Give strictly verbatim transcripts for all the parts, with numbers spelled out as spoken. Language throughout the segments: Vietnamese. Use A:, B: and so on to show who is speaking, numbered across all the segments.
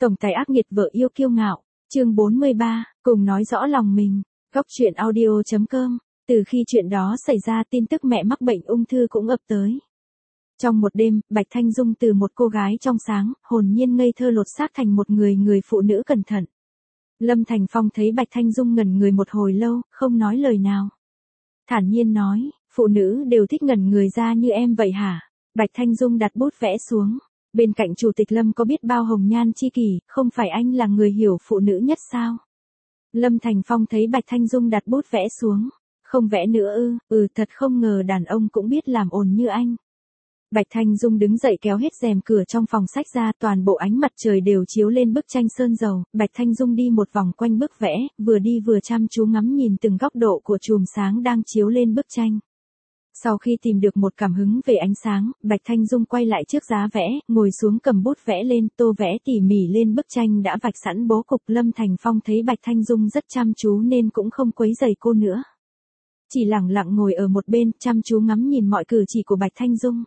A: Tổng tài ác nghiệt vợ yêu kiêu ngạo, chương bốn mươi ba, cùng nói rõ lòng mình. Góc truyện audio chấm com. Từ khi chuyện đó xảy ra, tin tức mẹ mắc bệnh ung thư cũng ập tới. Trong một đêm, Bạch Thanh Dung từ một cô gái trong sáng, hồn nhiên ngây thơ lột xác thành một người người phụ nữ cẩn thận. Lâm Thành Phong thấy Bạch Thanh Dung ngẩn người một hồi lâu, không nói lời nào. Thản nhiên nói, phụ nữ đều thích ngẩn người ra như em vậy hả? Bạch Thanh Dung đặt bút vẽ xuống. Bên cạnh Chủ tịch Lâm có biết bao hồng nhan chi kỷ, không phải anh là người hiểu phụ nữ nhất sao? Lâm Thành Phong thấy Bạch Thanh Dung đặt bút vẽ xuống. Không vẽ nữa ư, ừ thật không ngờ đàn ông cũng biết làm ồn như anh. Bạch Thanh Dung đứng dậy kéo hết rèm cửa trong phòng sách ra, toàn bộ ánh mặt trời đều chiếu lên bức tranh sơn dầu. Bạch Thanh Dung đi một vòng quanh bức vẽ, vừa đi vừa chăm chú ngắm nhìn từng góc độ của chùm sáng đang chiếu lên bức tranh. Sau khi tìm được một cảm hứng về ánh sáng, Bạch Thanh Dung quay lại trước giá vẽ, ngồi xuống cầm bút vẽ lên, tô vẽ tỉ mỉ lên bức tranh đã vạch sẵn bố cục. Lâm Thành Phong thấy Bạch Thanh Dung rất chăm chú nên cũng không quấy rầy cô nữa. Chỉ lặng lặng ngồi ở một bên, chăm chú ngắm nhìn mọi cử chỉ của Bạch Thanh Dung.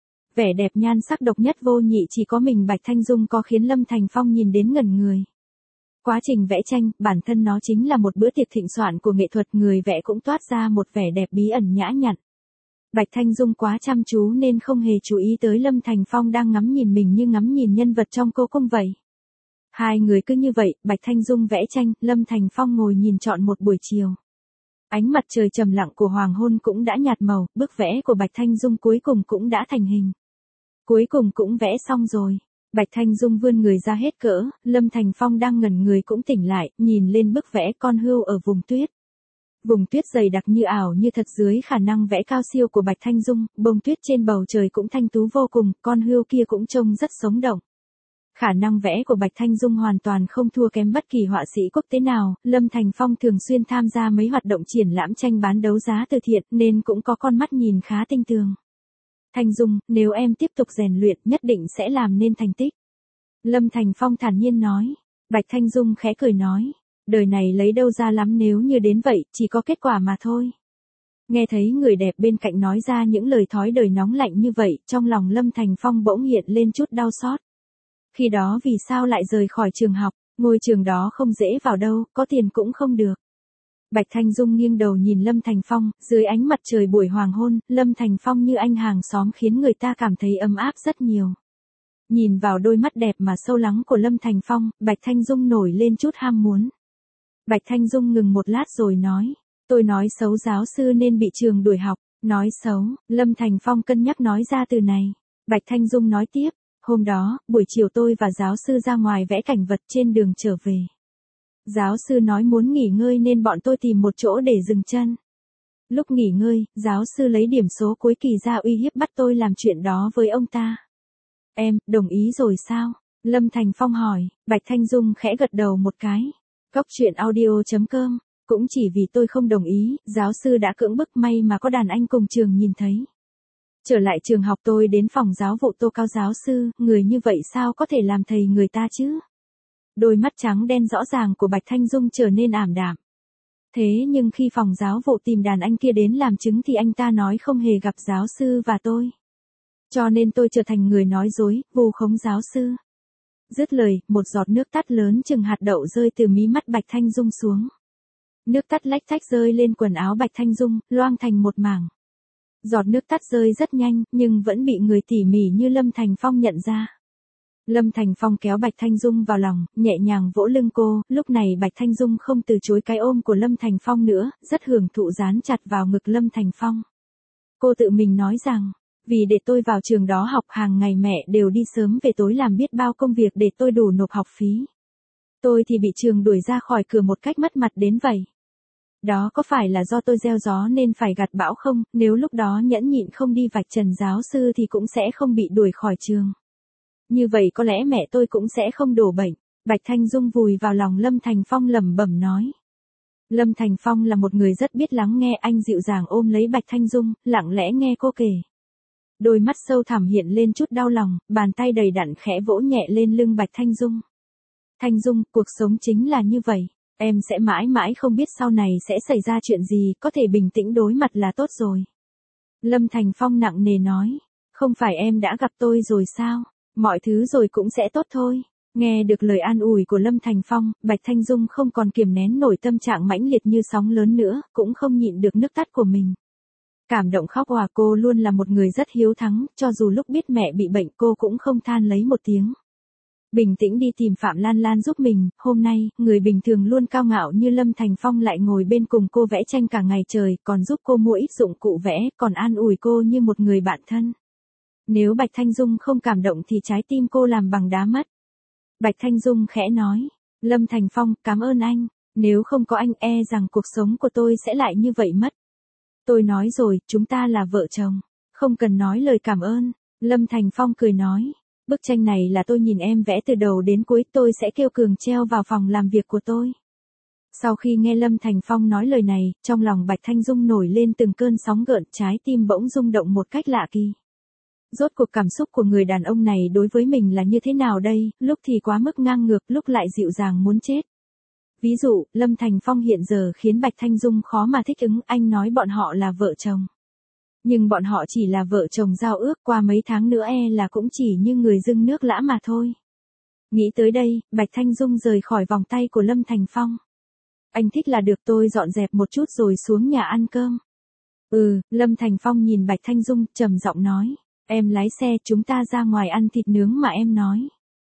A: Vẻ đẹp nhan sắc độc nhất vô nhị chỉ có mình Bạch Thanh Dung có, khiến Lâm Thành Phong nhìn đến ngẩn người. Quá trình vẽ tranh, bản thân nó chính là một bữa tiệc thịnh soạn của nghệ thuật, người vẽ cũng toát ra một vẻ đẹp bí ẩn nhã nhặn. Bạch Thanh Dung quá chăm chú nên không hề chú ý tới Lâm Thành Phong đang ngắm nhìn mình như ngắm nhìn nhân vật trong cô cung vậy. Hai người cứ như vậy, Bạch Thanh Dung vẽ tranh, Lâm Thành Phong ngồi nhìn trọn một buổi chiều. Ánh mặt trời trầm lặng của hoàng hôn cũng đã nhạt màu, bức vẽ của Bạch Thanh Dung cuối cùng cũng đã thành hình. Cuối cùng cũng vẽ xong rồi. Bạch Thanh Dung vươn người ra hết cỡ, Lâm Thành Phong đang ngẩn người cũng tỉnh lại, nhìn lên bức vẽ con hươu ở vùng tuyết. Vùng tuyết dày đặc như ảo như thật dưới khả năng vẽ cao siêu của Bạch Thanh Dung, bông tuyết trên bầu trời cũng thanh tú vô cùng, con hươu kia cũng trông rất sống động. Khả năng vẽ của Bạch Thanh Dung hoàn toàn không thua kém bất kỳ họa sĩ quốc tế nào. Lâm Thành Phong thường xuyên tham gia mấy hoạt động triển lãm tranh bán đấu giá từ thiện nên cũng có con mắt nhìn khá tinh tường. Thanh Dung, nếu em tiếp tục rèn luyện nhất định sẽ làm nên thành tích. Lâm Thành Phong thản nhiên nói. Bạch Thanh Dung khẽ cười nói. Đời này lấy đâu ra lắm, nếu như đến vậy, chỉ có kết quả mà thôi. Nghe thấy người đẹp bên cạnh nói ra những lời thói đời nóng lạnh như vậy, trong lòng Lâm Thành Phong bỗng hiện lên chút đau xót. Khi đó vì sao lại rời khỏi trường học, ngôi trường đó không dễ vào đâu, có tiền cũng không được. Bạch Thanh Dung nghiêng đầu nhìn Lâm Thành Phong, dưới ánh mặt trời buổi hoàng hôn, Lâm Thành Phong như anh hàng xóm khiến người ta cảm thấy ấm áp rất nhiều. Nhìn vào đôi mắt đẹp mà sâu lắng của Lâm Thành Phong, Bạch Thanh Dung nổi lên chút ham muốn. Bạch Thanh Dung ngừng một lát rồi nói, tôi nói xấu giáo sư nên bị trường đuổi học. Nói xấu, Lâm Thành Phong cân nhắc nói ra từ này. Bạch Thanh Dung nói tiếp, hôm đó, buổi chiều tôi và giáo sư ra ngoài vẽ cảnh vật, trên đường trở về. Giáo sư nói muốn nghỉ ngơi nên bọn tôi tìm một chỗ để dừng chân. Lúc nghỉ ngơi, giáo sư lấy điểm số cuối kỳ ra uy hiếp bắt tôi làm chuyện đó với ông ta. Em, đồng ý rồi sao? Lâm Thành Phong hỏi. Bạch Thanh Dung khẽ gật đầu một cái. Góc truyện audio chấm com. Cũng chỉ vì tôi không đồng ý, giáo sư đã cưỡng bức, may mà có đàn anh cùng trường nhìn thấy. Trở lại trường học tôi đến phòng giáo vụ tố cáo giáo sư, người như vậy sao có thể làm thầy người ta chứ? Đôi mắt trắng đen rõ ràng của Bạch Thanh Dung trở nên ảm đạm. Thế nhưng khi phòng giáo vụ tìm đàn anh kia đến làm chứng thì anh ta nói không hề gặp giáo sư và tôi. Cho nên tôi trở thành người nói dối, vu khống giáo sư. Dứt lời, một giọt nước tắt lớn chừng hạt đậu rơi từ mí mắt Bạch Thanh Dung xuống. Nước tắt lách thách rơi lên quần áo Bạch Thanh Dung, loang thành một mảng. Giọt nước tắt rơi rất nhanh, nhưng vẫn bị người tỉ mỉ như Lâm Thành Phong nhận ra. Lâm Thành Phong kéo Bạch Thanh Dung vào lòng, nhẹ nhàng vỗ lưng cô, lúc này Bạch Thanh Dung không từ chối cái ôm của Lâm Thành Phong nữa, rất hưởng thụ dán chặt vào ngực Lâm Thành Phong. Cô tự mình nói rằng, vì để tôi vào trường đó học hàng ngày mẹ đều đi sớm về tối làm biết bao công việc để tôi đủ nộp học phí. Tôi thì bị trường đuổi ra khỏi cửa một cách mất mặt đến vậy. Đó có phải là do tôi gieo gió nên phải gặt bão không? Nếu lúc đó nhẫn nhịn không đi vạch trần giáo sư thì cũng sẽ không bị đuổi khỏi trường. Như vậy có lẽ mẹ tôi cũng sẽ không đổ bệnh. Bạch Thanh Dung vùi vào lòng Lâm Thành Phong lẩm bẩm nói. Lâm Thành Phong là một người rất biết lắng nghe, anh dịu dàng ôm lấy Bạch Thanh Dung, lặng lẽ nghe cô kể. Đôi mắt sâu thẳm hiện lên chút đau lòng, bàn tay đầy đặn khẽ vỗ nhẹ lên lưng Bạch Thanh Dung. Thanh Dung, cuộc sống chính là như vậy. Em sẽ mãi mãi không biết sau này sẽ xảy ra chuyện gì, có thể bình tĩnh đối mặt là tốt rồi. Lâm Thành Phong nặng nề nói. Không phải em đã gặp tôi rồi sao? Mọi thứ rồi cũng sẽ tốt thôi. Nghe được lời an ủi của Lâm Thành Phong, Bạch Thanh Dung không còn kiềm nén nổi tâm trạng mãnh liệt như sóng lớn nữa, cũng không nhịn được nước tắt của mình. Cảm động khóc òa, cô luôn là một người rất hiếu thắng, cho dù lúc biết mẹ bị bệnh cô cũng không than lấy một tiếng. Bình tĩnh đi tìm Phạm Lan Lan giúp mình, hôm nay, người bình thường luôn cao ngạo như Lâm Thành Phong lại ngồi bên cùng cô vẽ tranh cả ngày trời, còn giúp cô mua ít dụng cụ vẽ, còn an ủi cô như một người bạn thân. Nếu Bạch Thanh Dung không cảm động thì trái tim cô làm bằng đá mất. Bạch Thanh Dung khẽ nói, Lâm Thành Phong, cảm ơn anh, nếu không có anh e rằng cuộc sống của tôi sẽ lại như vậy mất. Tôi nói rồi, chúng ta là vợ chồng, không cần nói lời cảm ơn. Lâm Thành Phong cười nói, bức tranh này là tôi nhìn em vẽ từ đầu đến cuối, tôi sẽ kêu Cường treo vào phòng làm việc của tôi. Sau khi nghe Lâm Thành Phong nói lời này, trong lòng Bạch Thanh Dung nổi lên từng cơn sóng gợn, trái tim bỗng rung động một cách lạ kỳ. Rốt cuộc cảm xúc của người đàn ông này đối với mình là như thế nào đây, lúc thì quá mức ngang ngược, lúc lại dịu dàng muốn chết. Ví dụ, Lâm Thành Phong hiện giờ khiến Bạch Thanh Dung khó mà thích ứng, anh nói bọn họ là vợ chồng. Nhưng bọn họ chỉ là vợ chồng giao ước, qua mấy tháng nữa e là cũng chỉ như người dưng nước lã mà thôi. Nghĩ tới đây, Bạch Thanh Dung rời khỏi vòng tay của Lâm Thành Phong. Anh thích là được, tôi dọn dẹp một chút rồi xuống nhà ăn cơm. Ừ, Lâm Thành Phong nhìn Bạch Thanh Dung, trầm giọng nói. Em lái xe, chúng ta ra ngoài ăn thịt nướng mà em nói.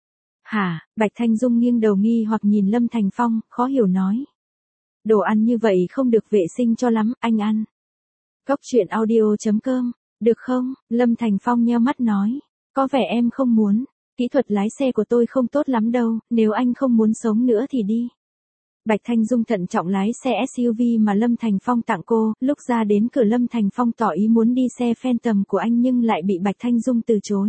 A: Hả? Bạch Thanh Dung nghiêng đầu nghi hoặc nhìn Lâm Thành Phong, khó hiểu nói. Đồ ăn như vậy không được vệ sinh cho lắm, anh ăn. Cốc truyện audio chấm com, được không? Lâm Thành Phong nheo mắt nói. Có vẻ em không muốn, kỹ thuật lái xe của tôi không tốt lắm đâu, nếu anh không muốn sống nữa thì đi. Bạch Thanh Dung thận trọng lái xe ét u vê mà Lâm Thành Phong tặng cô, lúc ra đến cửa Lâm Thành Phong tỏ ý muốn đi xe Phantom của anh nhưng lại bị Bạch Thanh Dung từ chối.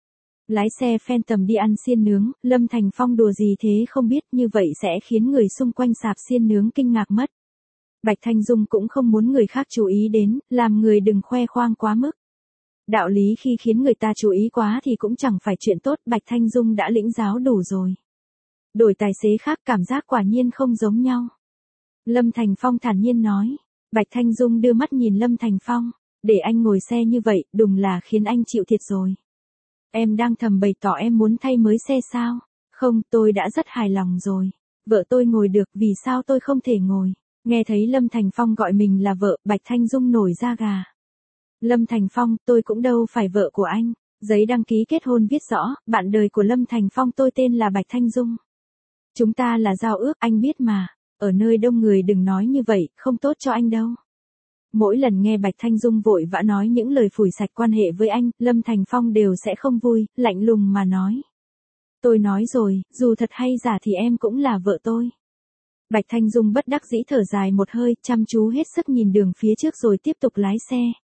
A: Lái xe Phantom đi ăn xiên nướng, Lâm Thành Phong đùa gì thế không biết, như vậy sẽ khiến người xung quanh sạp xiên nướng kinh ngạc mất. Bạch Thanh Dung cũng không muốn người khác chú ý đến, làm người đừng khoe khoang quá mức. Đạo lý khi khiến người ta chú ý quá thì cũng chẳng phải chuyện tốt, Bạch Thanh Dung đã lĩnh giáo đủ rồi. Đổi tài xế khác cảm giác quả nhiên không giống nhau. Lâm Thành Phong thản nhiên nói. Bạch Thanh Dung đưa mắt nhìn Lâm Thành Phong. Để anh ngồi xe như vậy, đúng là khiến anh chịu thiệt rồi. Em đang thầm bày tỏ em muốn thay mới xe sao? Không, tôi đã rất hài lòng rồi. Vợ tôi ngồi được, vì sao tôi không thể ngồi? Nghe thấy Lâm Thành Phong gọi mình là vợ, Bạch Thanh Dung nổi da gà. Lâm Thành Phong, tôi cũng đâu phải vợ của anh. Giấy đăng ký kết hôn viết rõ, bạn đời của Lâm Thành Phong tôi tên là Bạch Thanh Dung. Chúng ta là giao ước, anh biết mà. Ở nơi đông người đừng nói như vậy, không tốt cho anh đâu. Mỗi lần nghe Bạch Thanh Dung vội vã nói những lời phủi sạch quan hệ với anh, Lâm Thành Phong đều sẽ không vui, lạnh lùng mà nói. Tôi nói rồi, dù thật hay giả thì em cũng là vợ tôi. Bạch Thanh Dung bất đắc dĩ thở dài một hơi, chăm chú hết sức nhìn đường phía trước rồi tiếp tục lái xe.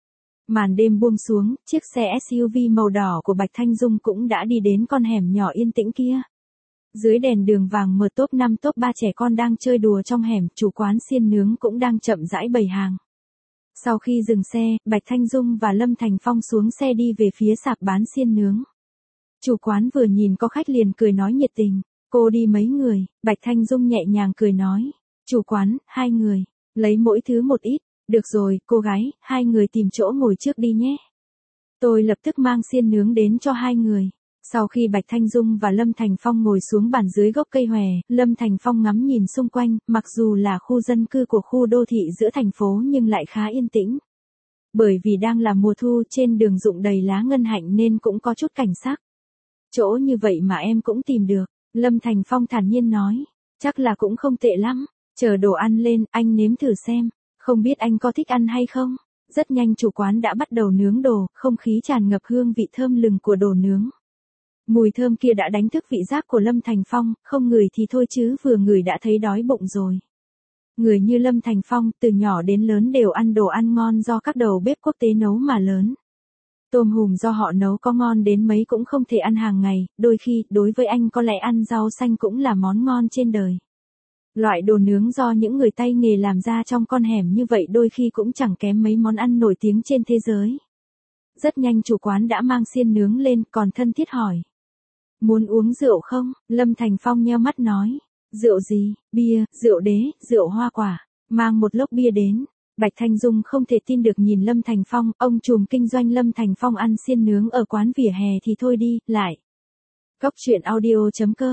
A: Màn đêm buông xuống, chiếc xe ét u vê màu đỏ của Bạch Thanh Dung cũng đã đi đến con hẻm nhỏ yên tĩnh kia. Dưới đèn đường vàng mờ top năm top ba trẻ con đang chơi đùa trong hẻm, chủ quán xiên nướng cũng đang chậm rãi bày hàng. Sau khi dừng xe, Bạch Thanh Dung và Lâm Thành Phong xuống xe đi về phía sạp bán xiên nướng. Chủ quán vừa nhìn có khách liền cười nói nhiệt tình. Cô đi mấy người? Bạch Thanh Dung nhẹ nhàng cười nói. Chủ quán, hai người. Lấy mỗi thứ một ít. Được rồi, cô gái, hai người tìm chỗ ngồi trước đi nhé. Tôi lập tức mang xiên nướng đến cho hai người. Sau khi Bạch Thanh Dung và Lâm Thành Phong ngồi xuống bàn dưới gốc cây hòe, Lâm Thành Phong ngắm nhìn xung quanh, mặc dù là khu dân cư của khu đô thị giữa thành phố nhưng lại khá yên tĩnh. Bởi vì đang là mùa thu, trên đường rụng đầy lá ngân hạnh nên cũng có chút cảnh sắc. Chỗ như vậy mà em cũng tìm được, Lâm Thành Phong thản nhiên nói, chắc là cũng không tệ lắm, chờ đồ ăn lên, anh nếm thử xem, không biết anh có thích ăn hay không. Rất nhanh chủ quán đã bắt đầu nướng đồ, không khí tràn ngập hương vị thơm lừng của đồ nướng. Mùi thơm kia đã đánh thức vị giác của Lâm Thành Phong, không ngửi thì thôi chứ vừa ngửi đã thấy đói bụng rồi. Người như Lâm Thành Phong, từ nhỏ đến lớn đều ăn đồ ăn ngon do các đầu bếp quốc tế nấu mà lớn. Tôm hùm do họ nấu có ngon đến mấy cũng không thể ăn hàng ngày, đôi khi, đối với anh có lẽ ăn rau xanh cũng là món ngon trên đời. Loại đồ nướng do những người tay nghề làm ra trong con hẻm như vậy đôi khi cũng chẳng kém mấy món ăn nổi tiếng trên thế giới. Rất nhanh chủ quán đã mang xiên nướng lên, còn thân thiết hỏi. Muốn uống rượu không? Lâm Thành Phong nheo mắt nói. Rượu gì? Bia, rượu đế, rượu hoa quả. Mang một lốc bia đến. Bạch Thanh Dung không thể tin được nhìn Lâm Thành Phong, ông trùm kinh doanh Lâm Thành Phong ăn xiên nướng ở quán vỉa hè thì thôi đi, lại. Cốc truyện audio chấm com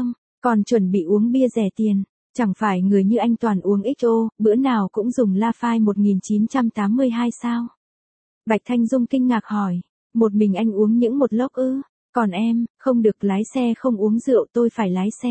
A: Còn chuẩn bị uống bia rẻ tiền, chẳng phải người như anh toàn uống ích o, bữa nào cũng dùng La Phai một nghìn chín trăm tám mươi hai sao? Bạch Thanh Dung kinh ngạc hỏi, một mình anh uống những một lốc ư, còn em, không được lái xe không uống rượu tôi phải lái xe.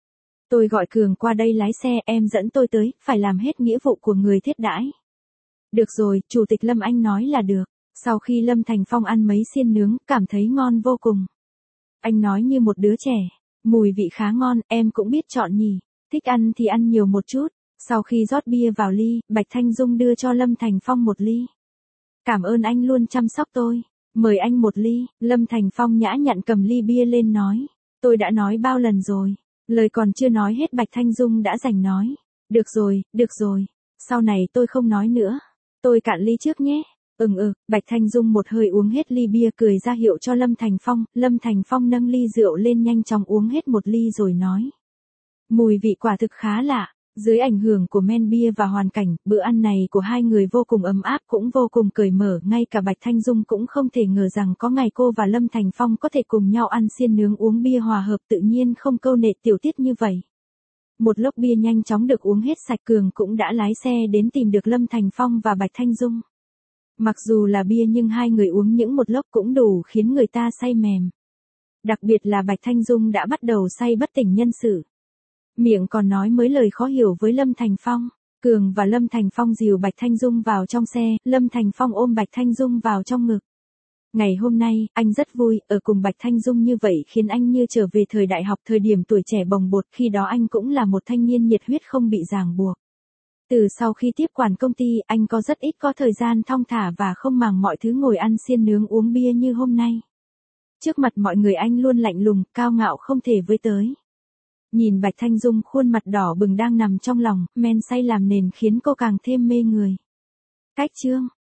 A: Tôi gọi Cường qua đây lái xe em dẫn tôi tới, phải làm hết nghĩa vụ của người thiết đãi. Được rồi, Chủ tịch Lâm anh nói là được. Sau khi Lâm Thành Phong ăn mấy xiên nướng, cảm thấy ngon vô cùng. Anh nói như một đứa trẻ, mùi vị khá ngon, em cũng biết chọn nhỉ, thích ăn thì ăn nhiều một chút. Sau khi rót bia vào ly, Bạch Thanh Dung đưa cho Lâm Thành Phong một ly. Cảm ơn anh luôn chăm sóc tôi, mời anh một ly. Lâm Thành Phong nhã nhặn cầm ly bia lên nói, tôi đã nói bao lần rồi. Lời còn chưa nói hết Bạch Thanh Dung đã giành nói, được rồi, được rồi, sau này tôi không nói nữa, tôi cạn ly trước nhé. Ừm ừ, Bạch Thanh Dung một hơi uống hết ly bia cười ra hiệu cho Lâm Thành Phong, Lâm Thành Phong nâng ly rượu lên nhanh chóng uống hết một ly rồi nói. Mùi vị quả thực khá lạ, dưới ảnh hưởng của men bia và hoàn cảnh, bữa ăn này của hai người vô cùng ấm áp cũng vô cùng cởi mở, ngay cả Bạch Thanh Dung cũng không thể ngờ rằng có ngày cô và Lâm Thành Phong có thể cùng nhau ăn xiên nướng uống bia hòa hợp tự nhiên không câu nệ tiểu tiết như vậy. Một lốc bia nhanh chóng được uống hết sạch, Cường cũng đã lái xe đến tìm được Lâm Thành Phong và Bạch Thanh Dung. Mặc dù là bia nhưng hai người uống những một lốc cũng đủ khiến người ta say mềm. Đặc biệt là Bạch Thanh Dung đã bắt đầu say bất tỉnh nhân sự. Miệng còn nói mấy lời khó hiểu với Lâm Thành Phong. Cường và Lâm Thành Phong dìu Bạch Thanh Dung vào trong xe, Lâm Thành Phong ôm Bạch Thanh Dung vào trong ngực. Ngày hôm nay, anh rất vui, ở cùng Bạch Thanh Dung như vậy khiến anh như trở về thời đại học, thời điểm tuổi trẻ bồng bột, khi đó anh cũng là một thanh niên nhiệt huyết không bị ràng buộc. Từ sau khi tiếp quản công ty, anh có rất ít có thời gian thong thả và không màng mọi thứ ngồi ăn xiên nướng uống bia như hôm nay. Trước mặt mọi người anh luôn lạnh lùng, cao ngạo không thể với tới. Nhìn Bạch Thanh Dung khuôn mặt đỏ bừng đang nằm trong lòng, men say làm nền khiến cô càng thêm mê người. Cách chương